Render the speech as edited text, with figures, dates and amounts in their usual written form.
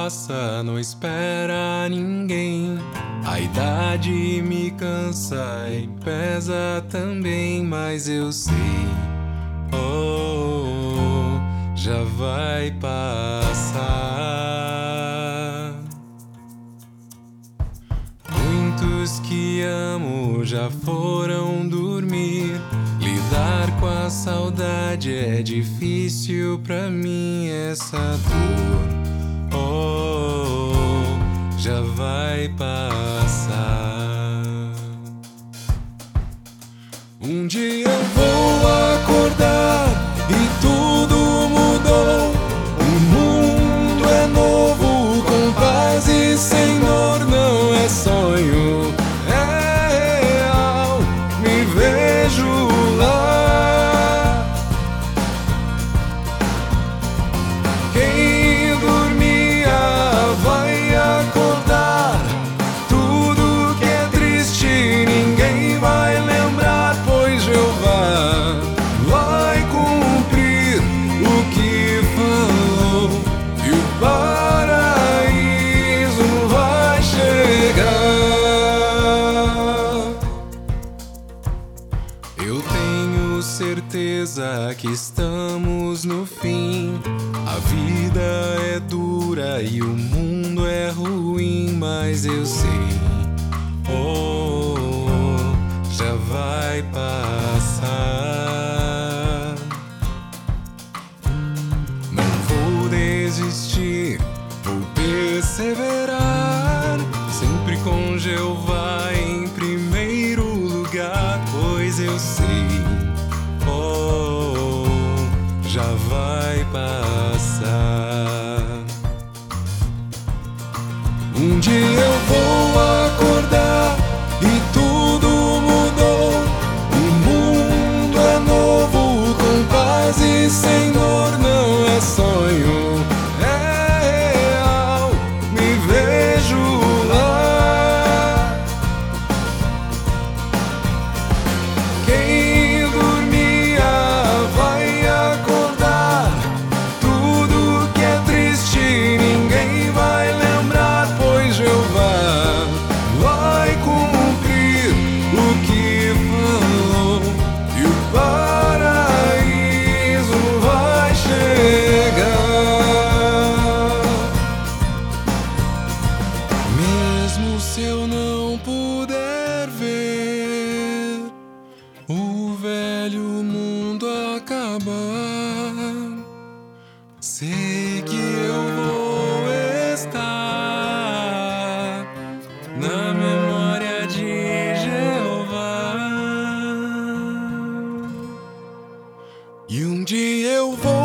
passa, não espera ninguém. A idade me cansa e pesa também, mas eu sei, oh, já vai passar. Muitos que amo já foram dormir. Lidar com a saudade é difícil pra mim, essa dor, oh, já vai passar. Um dia eu vou acordar e tudo mudou. O mundo é novo, com paz e sem dor. Não é sonho, é real, me vejo lá. Quem dormia vai acordar. Tudo que é triste ninguém vai lembrar, pois Jeová vai cumprir o que falou e o paraíso vai chegar. Eu tenho certeza que estamos no fim. A vida é dura e o mundo é ruim, mas eu sei, oh, já vai passar. Não vou desistir, vou perseverar, sempre com Jeová em primeiro lugar, pois eu sei, oh, já vai passar. Um dia eu vou acordar e tudo mudou. O mundo é novo, com paz e sem dor. Não é sonho, é real, me vejo lá. Quem dormia vai acordar. Tudo que é triste ninguém vai lembrar, pois Jeová vai cumprir o que falou e o paraíso vai chegar. Mesmo se eu não puder ver o velho mundo acabar, sei que eu vou estar na memória de Jeová. E um dia eu vou